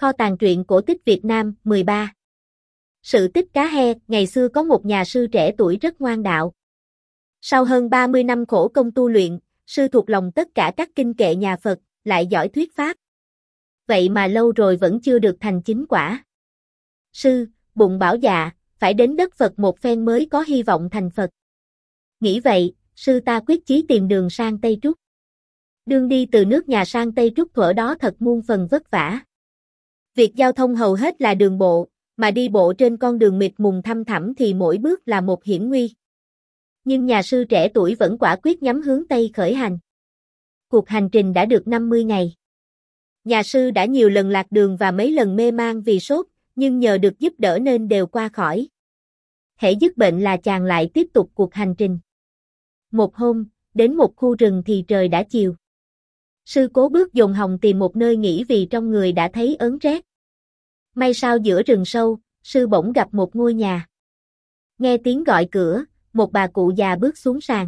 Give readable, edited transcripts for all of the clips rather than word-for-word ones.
Kho tàng truyện cổ tích Việt Nam 13. Sự tích cá he. Ngày xưa có một nhà sư trẻ tuổi rất ngoan đạo. Sau hơn 30 năm khổ công tu luyện, sư thuộc lòng tất cả các kinh kệ nhà Phật, lại giỏi thuyết pháp. Vậy mà lâu rồi vẫn chưa được thành chính quả. Sư, bụng bảo dạ, phải đến đất Phật một phen mới có hy vọng thành Phật. Nghĩ vậy, sư ta quyết chí tìm đường sang Tây Trúc. Đường đi từ nước nhà sang Tây Trúc thuở đó thật muôn phần vất vả. Việc giao thông hầu hết là đường bộ, mà đi bộ trên con đường mịt mùng thăm thẳm thì mỗi bước là một hiểm nguy. Nhưng nhà sư trẻ tuổi vẫn quả quyết nhắm hướng Tây khởi hành. Cuộc hành trình đã được 50 ngày. Nhà sư đã nhiều lần lạc đường và mấy lần mê man vì sốt, nhưng nhờ được giúp đỡ nên đều qua khỏi. Hễ dứt bệnh là chàng lại tiếp tục cuộc hành trình. Một hôm, đến một khu rừng thì trời đã chiều. Sư cố bước dồn hồng tìm một nơi nghỉ vì trong người đã thấy ớn rét. May sao giữa rừng sâu, sư bỗng gặp một ngôi nhà. Nghe tiếng gọi cửa, một bà cụ già bước xuống sàn.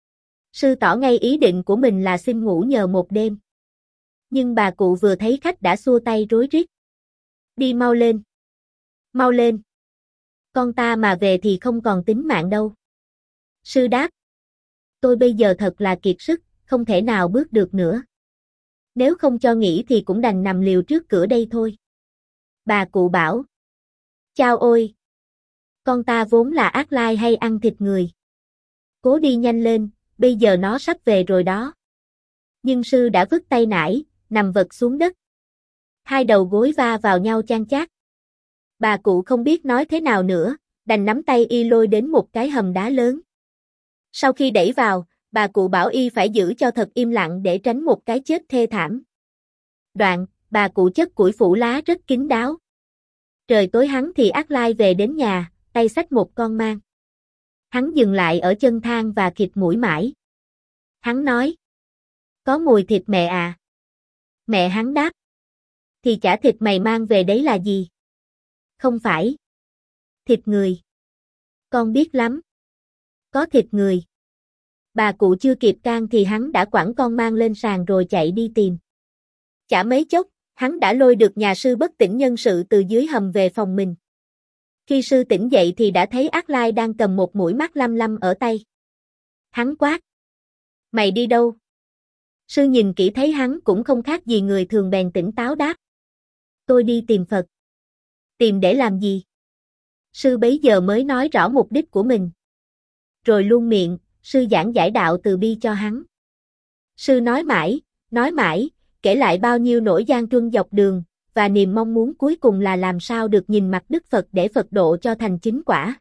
Sư tỏ ngay ý định của mình là xin ngủ nhờ một đêm. Nhưng bà cụ vừa thấy khách đã xua tay rối rít. Đi mau lên. Mau lên. Con ta mà về thì không còn tính mạng đâu. Sư đáp. Tôi bây giờ thật là kiệt sức, không thể nào bước được nữa. Nếu không cho nghỉ thì cũng đành nằm liều trước cửa đây thôi. Bà cụ bảo. Chao ôi! Con ta vốn là ác lai hay ăn thịt người. Cố đi nhanh lên, bây giờ nó sắp về rồi đó. Nhưng sư đã vứt tay nải, nằm vật xuống đất. Hai đầu gối va vào nhau chan chát. Bà cụ không biết nói thế nào nữa, đành nắm tay y lôi đến một cái hầm đá lớn. Sau khi đẩy vào, bà cụ bảo y phải giữ cho thật im lặng để tránh một cái chết thê thảm. Đoạn, bà cụ chất củi phủ lá rất kín đáo. Trời tối hắn thì ác lai về đến nhà, tay xách một con mang. Hắn dừng lại ở chân thang và khịt mũi mãi. Hắn nói. Có mùi thịt mẹ à? Mẹ hắn đáp. Thì chả thịt mày mang về đấy là gì? Không phải. Thịt người. Con biết lắm. Có thịt người. Bà cụ chưa kịp can thì hắn đã quẳng con mang lên sàn rồi chạy đi tìm. Chả mấy chốc, hắn đã lôi được nhà sư bất tỉnh nhân sự từ dưới hầm về phòng mình. Khi sư tỉnh dậy thì đã thấy ác lai đang cầm một mũi mắt lăm lăm ở tay. Hắn quát. Mày đi đâu? Sư nhìn kỹ thấy hắn cũng không khác gì người thường bèn tỉnh táo đáp. Tôi đi tìm Phật. Tìm để làm gì? Sư bấy giờ mới nói rõ mục đích của mình. Rồi luôn miệng, sư giảng giải đạo từ bi cho hắn. Sư nói mãi, kể lại bao nhiêu nỗi gian truân dọc đường, và niềm mong muốn cuối cùng là làm sao được nhìn mặt Đức Phật để Phật độ cho thành chính quả.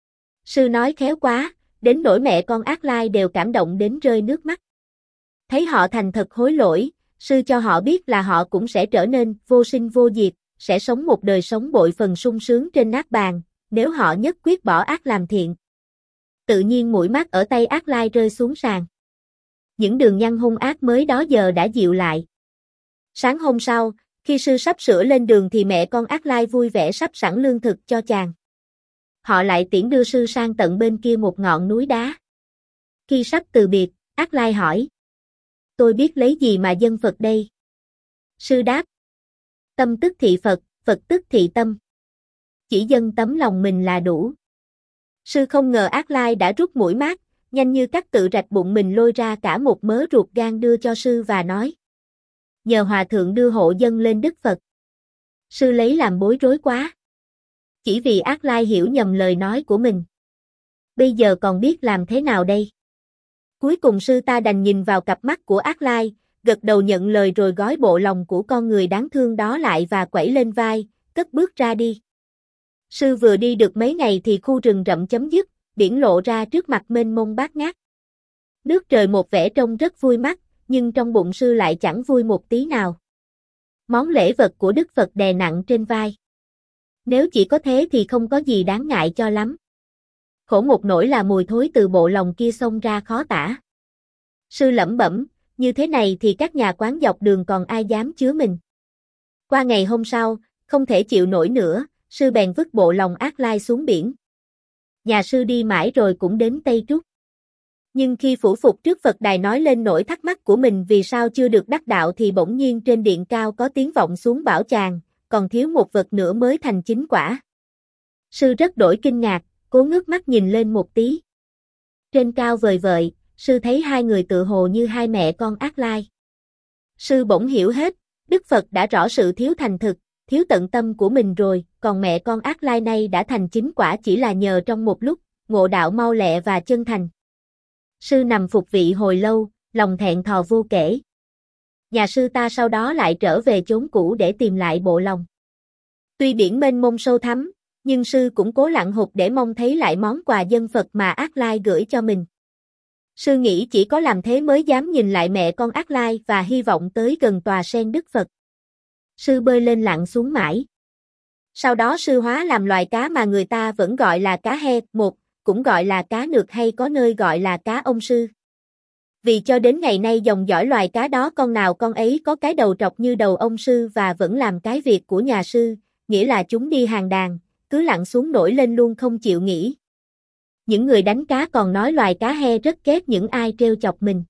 Sư nói khéo quá, đến nỗi mẹ con ác lai đều cảm động đến rơi nước mắt. Thấy họ thành thật hối lỗi, sư cho họ biết là họ cũng sẽ trở nên vô sinh vô diệt, sẽ sống một đời sống bội phần sung sướng trên nát bàn, nếu họ nhất quyết bỏ ác làm thiện. Tự nhiên mũi mắt ở tay ác lai rơi xuống sàn. Những đường nhăn hung ác mới đó giờ đã dịu lại. Sáng hôm sau, khi sư sắp sửa lên đường thì mẹ con ác lai vui vẻ sắp sẵn lương thực cho chàng. Họ lại tiễn đưa sư sang tận bên kia một ngọn núi đá. Khi sắp từ biệt, ác lai hỏi. Tôi biết lấy gì mà dâng Phật đây? Sư đáp. Tâm tức thị Phật, Phật tức thị tâm. Chỉ dâng tấm lòng mình là đủ. Sư không ngờ ác lai đã rút mũi mát, nhanh như cắt tự rạch bụng mình lôi ra cả một mớ ruột gan đưa cho sư và nói. Nhờ hòa thượng đưa hộ dâng lên Đức Phật. Sư lấy làm bối rối quá. Chỉ vì ác lai hiểu nhầm lời nói của mình. Bây giờ còn biết làm thế nào đây? Cuối cùng sư ta đành nhìn vào cặp mắt của ác lai, gật đầu nhận lời rồi gói bộ lòng của con người đáng thương đó lại và quẩy lên vai, cất bước ra đi. Sư vừa đi được mấy ngày thì khu rừng rậm chấm dứt, biển lộ ra trước mặt mênh mông bát ngát. Nước trời một vẻ trông rất vui mắt, nhưng trong bụng sư lại chẳng vui một tí nào. Món lễ vật của Đức Phật đè nặng trên vai. Nếu chỉ có thế thì không có gì đáng ngại cho lắm. Khổ một nỗi là mùi thối từ bộ lòng kia xông ra khó tả. Sư lẩm bẩm, như thế này thì các nhà quán dọc đường còn ai dám chứa mình. Qua ngày hôm sau, không thể chịu nổi nữa, sư bèn vứt bộ lòng ác lai xuống biển. Nhà sư đi mãi rồi cũng đến Tây Trúc. Nhưng khi phủ phục trước Phật đài nói lên nỗi thắc mắc của mình vì sao chưa được đắc đạo thì bỗng nhiên trên điện cao có tiếng vọng xuống bảo chàng, còn thiếu một vật nữa mới thành chính quả. Sư rất đổi kinh ngạc, cố ngước mắt nhìn lên một tí. Trên cao vời vợi, sư thấy hai người tự hồ như hai mẹ con Ác Lai. Sư bỗng hiểu hết, Đức Phật đã rõ sự thiếu thành thực, thiếu tận tâm của mình rồi, còn mẹ con Ác Lai này đã thành chính quả chỉ là nhờ trong một lúc, ngộ đạo mau lẹ và chân thành. Sư nằm phục vị hồi lâu, lòng thẹn thò vô kể. Nhà sư ta sau đó lại trở về chốn cũ để tìm lại bộ lòng. Tuy biển mênh mông sâu thẳm, nhưng sư cũng cố lặng hụt để mong thấy lại món quà dân Phật mà Ác Lai gửi cho mình. Sư nghĩ chỉ có làm thế mới dám nhìn lại mẹ con Ác Lai và hy vọng tới gần tòa sen Đức Phật. Sư bơi lên lặn xuống mãi. Sau đó sư hóa làm loài cá mà người ta vẫn gọi là cá he, cũng gọi là cá nược hay có nơi gọi là cá ông sư. Vì cho đến ngày nay dòng dõi loài cá đó con nào con ấy có cái đầu trọc như đầu ông sư và vẫn làm cái việc của nhà sư, nghĩa là chúng đi hàng đàn, cứ lặn xuống nổi lên luôn không chịu nghỉ. Những người đánh cá còn nói loài cá he rất ghét những ai trêu chọc mình.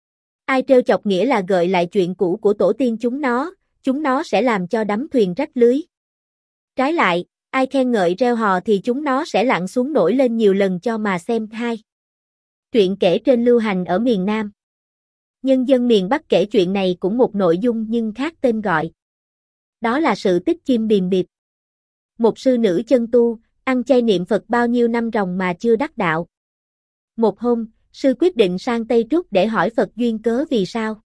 Ai trêu chọc nghĩa là gợi lại chuyện cũ của tổ tiên chúng nó sẽ làm cho đắm thuyền rách lưới. Trái lại, ai khen ngợi reo hò thì chúng nó sẽ lặn xuống nổi lên nhiều lần cho mà xem hay. Truyện kể trên lưu hành ở miền Nam. Nhân dân miền Bắc kể chuyện này cũng một nội dung nhưng khác tên gọi. Đó là sự tích chim bìm bịp. Một sư nữ chân tu, ăn chay niệm Phật bao nhiêu năm ròng mà chưa đắc đạo. Một hôm, sư quyết định sang Tây Trúc để hỏi Phật duyên cớ vì sao.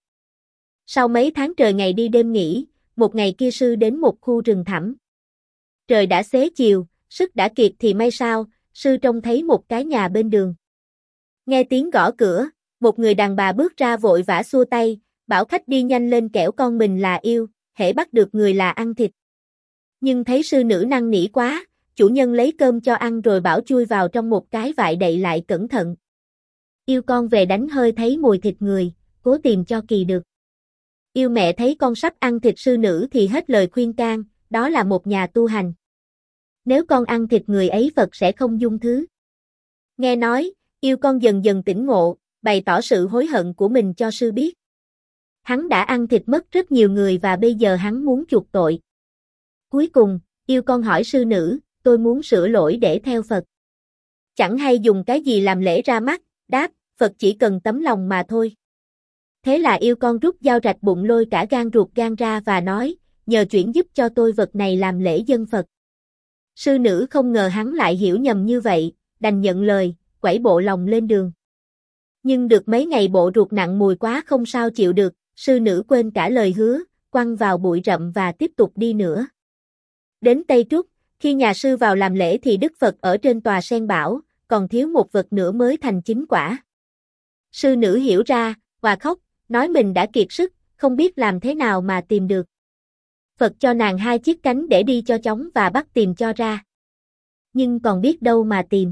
Sau mấy tháng trời ngày đi đêm nghỉ, một ngày kia sư đến một khu rừng thẳm. Trời đã xế chiều, sức đã kiệt thì may sao, sư trông thấy một cái nhà bên đường. Nghe tiếng gõ cửa, một người đàn bà bước ra vội vã xua tay, bảo khách đi nhanh lên kẻo con mình là yêu, hễ bắt được người là ăn thịt. Nhưng thấy sư nữ năn nỉ quá, chủ nhân lấy cơm cho ăn rồi bảo chui vào trong một cái vại đậy lại cẩn thận. Yêu con về đánh hơi thấy mùi thịt người, cố tìm cho kỳ được. Yêu mẹ thấy con sắp ăn thịt sư nữ thì hết lời khuyên can, đó là một nhà tu hành. Nếu con ăn thịt người ấy Phật sẽ không dung thứ. Nghe nói, yêu con dần dần tỉnh ngộ, bày tỏ sự hối hận của mình cho sư biết. Hắn đã ăn thịt mất rất nhiều người và bây giờ hắn muốn chuộc tội. Cuối cùng, yêu con hỏi sư nữ, tôi muốn sửa lỗi để theo Phật. Chẳng hay dùng cái gì làm lễ ra mắt, đáp, Phật chỉ cần tấm lòng mà thôi. Thế là yêu con rút dao rạch bụng lôi cả gan ruột gan ra và nói, nhờ chuyển giúp cho tôi vật này làm lễ dân Phật. Sư nữ không ngờ hắn lại hiểu nhầm như vậy, đành nhận lời, quẩy bộ lòng lên đường. Nhưng được mấy ngày bộ ruột nặng mùi quá không sao chịu được, sư nữ quên cả lời hứa, quăng vào bụi rậm và tiếp tục đi nữa. Đến Tây Trúc, khi nhà sư vào làm lễ thì Đức Phật ở trên tòa sen bảo, còn thiếu một vật nữa mới thành chính quả. Sư nữ hiểu ra, và khóc, nói mình đã kiệt sức, không biết làm thế nào mà tìm được. Phật cho nàng 2 chiếc cánh để đi cho chóng và bắt tìm cho ra. Nhưng còn biết đâu mà tìm.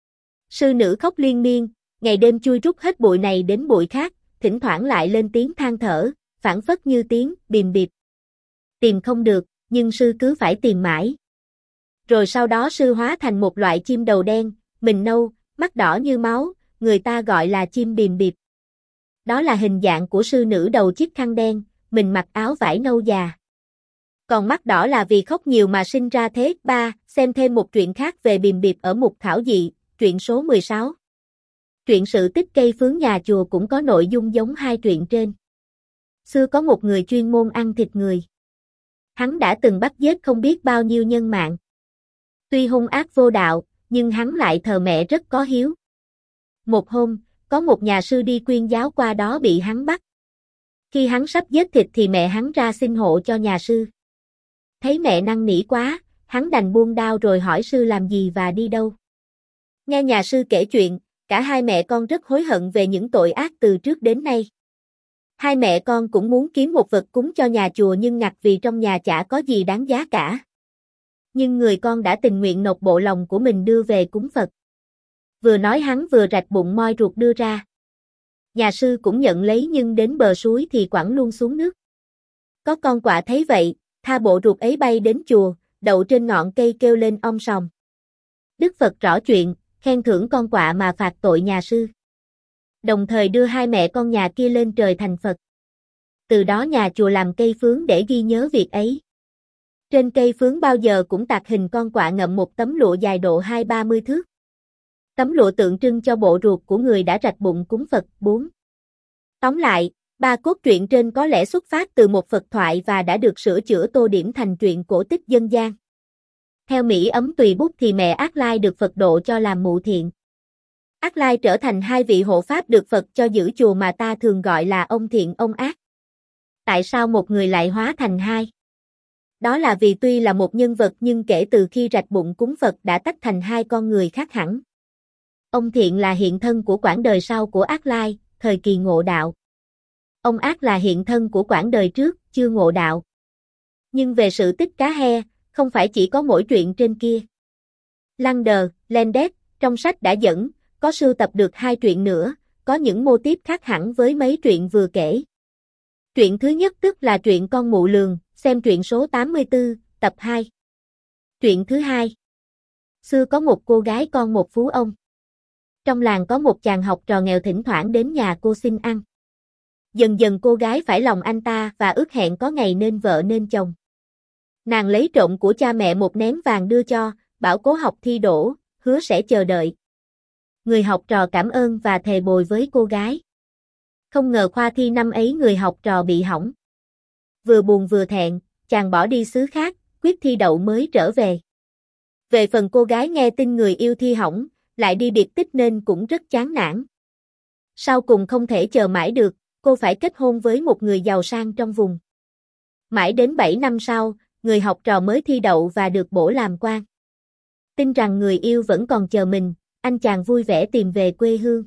Sư nữ khóc liên miên, ngày đêm chui rút hết bụi này đến bụi khác, thỉnh thoảng lại lên tiếng than thở, phảng phất như tiếng bìm bịp. Tìm không được, nhưng sư cứ phải tìm mãi. Rồi sau đó sư hóa thành một loại chim đầu đen, mình nâu, mắt đỏ như máu, người ta gọi là chim bìm bịp. Đó là hình dạng của sư nữ đầu chiếc khăn đen, mình mặc áo vải nâu già. Còn mắt đỏ là vì khóc nhiều mà sinh ra thế. 3. Xem thêm một truyện khác về bìm bịp ở mục Thảo dị, truyện số 16. Truyện sự tích cây phướng nhà chùa cũng có nội dung giống hai truyện trên. Xưa có một người chuyên môn ăn thịt người. Hắn đã từng bắt giết không biết bao nhiêu nhân mạng. Tuy hung ác vô đạo, nhưng hắn lại thờ mẹ rất có hiếu. Một hôm, có một nhà sư đi quyên giáo qua đó bị hắn bắt. Khi hắn sắp giết thịt thì mẹ hắn ra xin hộ cho nhà sư. Thấy mẹ năn nỉ quá, hắn đành buông đao rồi hỏi sư làm gì và đi đâu. Nghe nhà sư kể chuyện, cả hai mẹ con rất hối hận về những tội ác từ trước đến nay. Hai mẹ con cũng muốn kiếm một vật cúng cho nhà chùa nhưng ngặt vì trong nhà chả có gì đáng giá cả. Nhưng người con đã tình nguyện nộp bộ lòng của mình đưa về cúng Phật. Vừa nói hắn vừa rạch bụng moi ruột đưa ra. Nhà sư cũng nhận lấy nhưng đến bờ suối thì quẳng luôn xuống nước. Có con quạ thấy vậy, tha bộ ruột ấy bay đến chùa, đậu trên ngọn cây kêu lên om sòm. Đức Phật rõ chuyện, khen thưởng con quạ mà phạt tội nhà sư. Đồng thời đưa hai mẹ con nhà kia lên trời thành Phật. Từ đó nhà chùa làm cây phướng để ghi nhớ việc ấy. Trên cây phướng bao giờ cũng tạc hình con quạ ngậm một tấm lụa dài độ 20-30 thước. Tấm lụa tượng trưng cho bộ ruột của người đã rạch bụng cúng Phật. 4. Tóm lại, ba cốt truyện trên có lẽ xuất phát từ một Phật thoại và đã được sửa chữa tô điểm thành truyện cổ tích dân gian. Theo Mỹ Ấm Tùy Bút thì mẹ Ác Lai được Phật độ cho làm mụ thiện. Ác Lai trở thành hai vị hộ pháp được Phật cho giữ chùa mà ta thường gọi là ông thiện ông ác. Tại sao một người lại hóa thành hai? Đó là vì tuy là một nhân vật nhưng kể từ khi rạch bụng cúng Phật đã tách thành hai con người khác hẳn. Ông thiện là hiện thân của quãng đời sau của Ác Lai, thời kỳ ngộ đạo. Ông ác là hiện thân của quãng đời trước, chưa ngộ đạo. Nhưng về sự tích cá he, không phải chỉ có mỗi truyện trên kia. Lander, Landet, trong sách đã dẫn, có sưu tập được 2 truyện nữa, có những mô típ khác hẳn với mấy truyện vừa kể. Truyện thứ nhất tức là truyện Con Mụ Lường, xem truyện số 84, tập 2. Truyện thứ hai. Xưa có một cô gái con một phú ông. Trong làng có một chàng học trò nghèo thỉnh thoảng đến nhà cô xin ăn. Dần dần cô gái phải lòng anh ta và ước hẹn có ngày nên vợ nên chồng. Nàng lấy trộm của cha mẹ một nén vàng đưa cho, bảo cố học thi đỗ, hứa sẽ chờ đợi. Người học trò cảm ơn và thề bồi với cô gái. Không ngờ khoa thi năm ấy người học trò bị hỏng. Vừa buồn vừa thẹn, chàng bỏ đi xứ khác, quyết thi đậu mới trở về. Về phần cô gái nghe tin người yêu thi hỏng, lại đi biệt tích nên cũng rất chán nản. Sau cùng không thể chờ mãi được, cô phải kết hôn với một người giàu sang trong vùng. Mãi đến 7 năm sau, người học trò mới thi đậu và được bổ làm quan. Tin rằng người yêu vẫn còn chờ mình, anh chàng vui vẻ tìm về quê hương.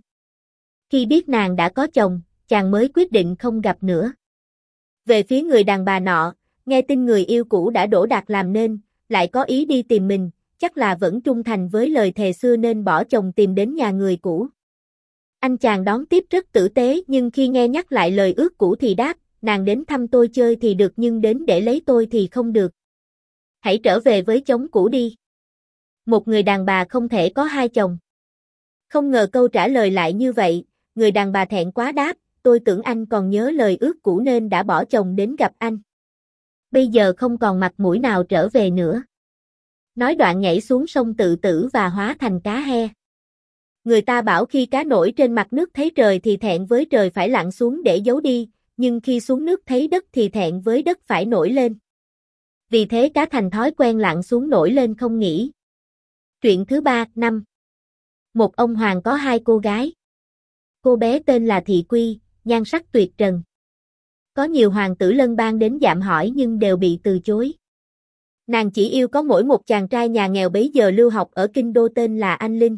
Khi biết nàng đã có chồng, chàng mới quyết định không gặp nữa. Về phía người đàn bà nọ, nghe tin người yêu cũ đã đỗ đạt làm nên, lại có ý đi tìm mình, chắc là vẫn trung thành với lời thề xưa nên bỏ chồng tìm đến nhà người cũ. Anh chàng đón tiếp rất tử tế nhưng khi nghe nhắc lại lời ước cũ thì đáp, nàng đến thăm tôi chơi thì được nhưng đến để lấy tôi thì không được. Hãy trở về với chồng cũ đi. Một người đàn bà không thể có hai chồng. Không ngờ câu trả lời lại như vậy, người đàn bà thẹn quá đáp, tôi tưởng anh còn nhớ lời ước cũ nên đã bỏ chồng đến gặp anh. Bây giờ không còn mặt mũi nào trở về nữa. Nói đoạn nhảy xuống sông tự tử và hóa thành cá he. Người ta bảo khi cá nổi trên mặt nước thấy trời thì thẹn với trời phải lặn xuống để giấu đi, nhưng khi xuống nước thấy đất thì thẹn với đất phải nổi lên. Vì thế cá thành thói quen lặn xuống nổi lên không nghỉ. Truyện thứ 3, 5. Một ông hoàng có 2 cô gái. Cô bé tên là Thị Quy, nhan sắc tuyệt trần. Có nhiều hoàng tử lân bang đến dạm hỏi nhưng đều bị từ chối. Nàng chỉ yêu có mỗi một chàng trai nhà nghèo bấy giờ lưu học ở kinh đô tên là Anh Linh.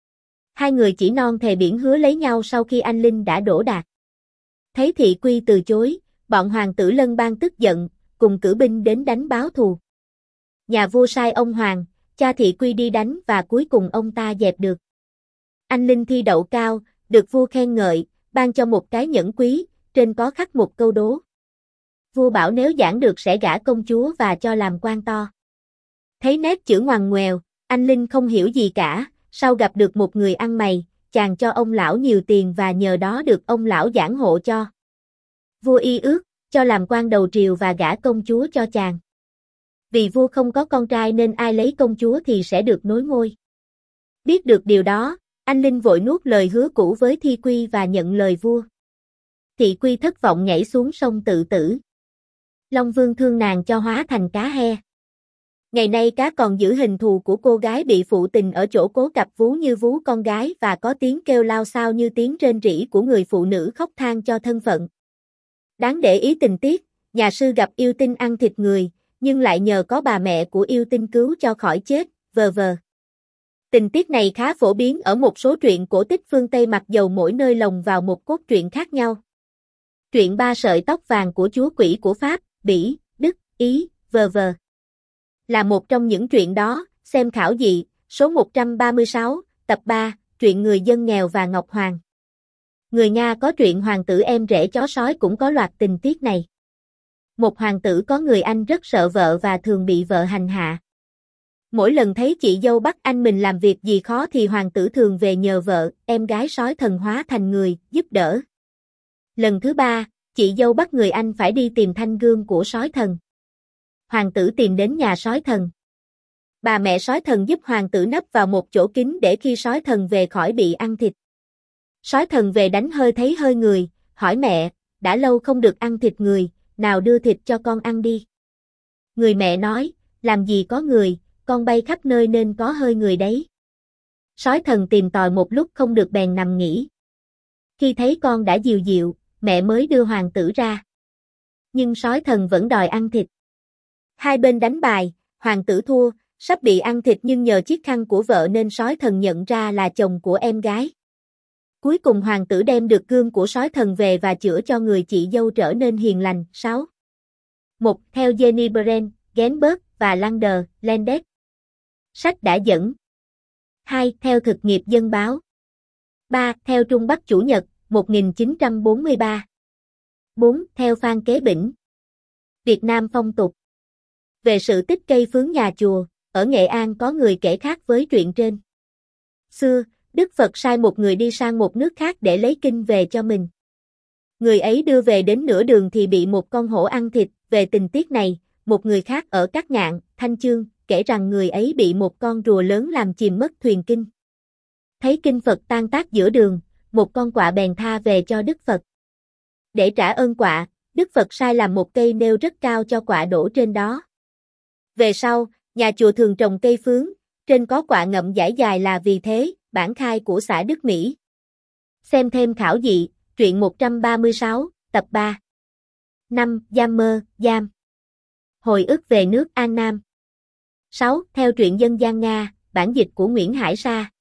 Hai người chỉ non thề biển hứa lấy nhau sau khi Anh Linh đã đỗ đạt. Thấy Thị Quy từ chối, bọn hoàng tử lân bang tức giận, cùng cử binh đến đánh báo thù. Nhà vua sai ông hoàng, cha Thị Quy đi đánh và cuối cùng ông ta dẹp được. Anh Linh thi đậu cao, được vua khen ngợi, ban cho một cái nhẫn quý, trên có khắc một câu đố. Vua bảo nếu giảng được sẽ gả công chúa và cho làm quan to. Thấy nét chữ ngoằn ngoèo, anh Linh không hiểu gì cả, sau gặp được một người ăn mày, chàng cho ông lão nhiều tiền và nhờ đó được ông lão giảng hộ cho. Vua y ước, cho làm quan đầu triều và gả công chúa cho chàng. Vì vua không có con trai nên ai lấy công chúa thì sẽ được nối ngôi. Biết được điều đó, anh Linh vội nuốt lời hứa cũ với Thị Quy và nhận lời vua. Thị Quy thất vọng nhảy xuống sông tự tử. Long Vương thương nàng cho hóa thành cá he. Ngày nay cá còn giữ hình thù của cô gái bị phụ tình ở chỗ cố cặp vú như vú con gái và có tiếng kêu lao xao như tiếng rên rỉ của người phụ nữ khóc than cho thân phận. Đáng để ý tình tiết, nhà sư gặp yêu tinh ăn thịt người, nhưng lại nhờ có bà mẹ của yêu tinh cứu cho khỏi chết, v.v. Tình tiết này khá phổ biến ở một số truyện cổ tích phương Tây mặc dầu mỗi nơi lồng vào một cốt truyện khác nhau. Truyện 3 sợi tóc vàng của chúa quỷ của Pháp, Bỉ, Đức, Ý, v.v. là một trong những truyện đó, xem khảo dị, số 136, tập 3, truyện người dân nghèo và Ngọc Hoàng. Người Nga có truyện Hoàng tử em rể chó sói cũng có loạt tình tiết này. Một hoàng tử có người anh rất sợ vợ và thường bị vợ hành hạ. Mỗi lần thấy chị dâu bắt anh mình làm việc gì khó thì hoàng tử thường về nhờ vợ, em gái sói thần hóa thành người, giúp đỡ. Lần thứ 3, chị dâu bắt người anh phải đi tìm thanh gương của sói thần. hoàng tử tìm đến nhà sói thần. Bà mẹ sói thần giúp hoàng tử nấp vào một chỗ kín để khi sói thần về khỏi bị ăn thịt. Sói thần về đánh hơi thấy hơi người, hỏi mẹ, đã lâu không được ăn thịt người, nào đưa thịt cho con ăn đi. Người mẹ nói, làm gì có người, con bay khắp nơi nên có hơi người đấy. Sói thần tìm tòi một lúc không được bèn nằm nghỉ. Khi thấy con đã dìu dịu, mẹ mới đưa hoàng tử ra. Nhưng sói thần vẫn đòi ăn thịt. Hai bên đánh bài, hoàng tử thua, sắp bị ăn thịt nhưng nhờ chiếc khăn của vợ nên sói thần nhận ra là chồng của em gái. Cuối cùng hoàng tử đem được gương của sói thần về và chữa cho người chị dâu trở nên hiền lành. 6. 1. Theo Jenny Brent, Genberg và Lander, Landes. Sách đã dẫn. 2. Theo thực nghiệp dân báo. 3. Theo Trung Bắc Chủ nhật, 1943. 4. Theo Phan Kế Bỉnh. Việt Nam phong tục. Về sự tích cây phướng nhà chùa, ở Nghệ An có người kể khác với truyện trên. Xưa, Đức Phật sai một người đi sang một nước khác để lấy kinh về cho mình. Người ấy đưa về đến nửa đường thì bị một con hổ ăn thịt. Về tình tiết này, một người khác ở Cát Ngạn, Thanh Chương, kể rằng người ấy bị một con rùa lớn làm chìm mất thuyền kinh. Thấy kinh Phật tan tác giữa đường, một con quạ bèn tha về cho Đức Phật. Để trả ơn quạ, Đức Phật sai làm một cây nêu rất cao cho quạ đổ trên đó. Về sau, nhà chùa thường trồng cây phướng, trên có quạ ngậm dải dài là vì thế. Bản khai của xã Đức Mỹ. Xem thêm khảo dị, truyện 136, tập 3. 5. Giam mơ, giam. Hồi ức về nước An Nam. 6. Theo truyện dân gian Nga, bản dịch của Nguyễn Hải Sa.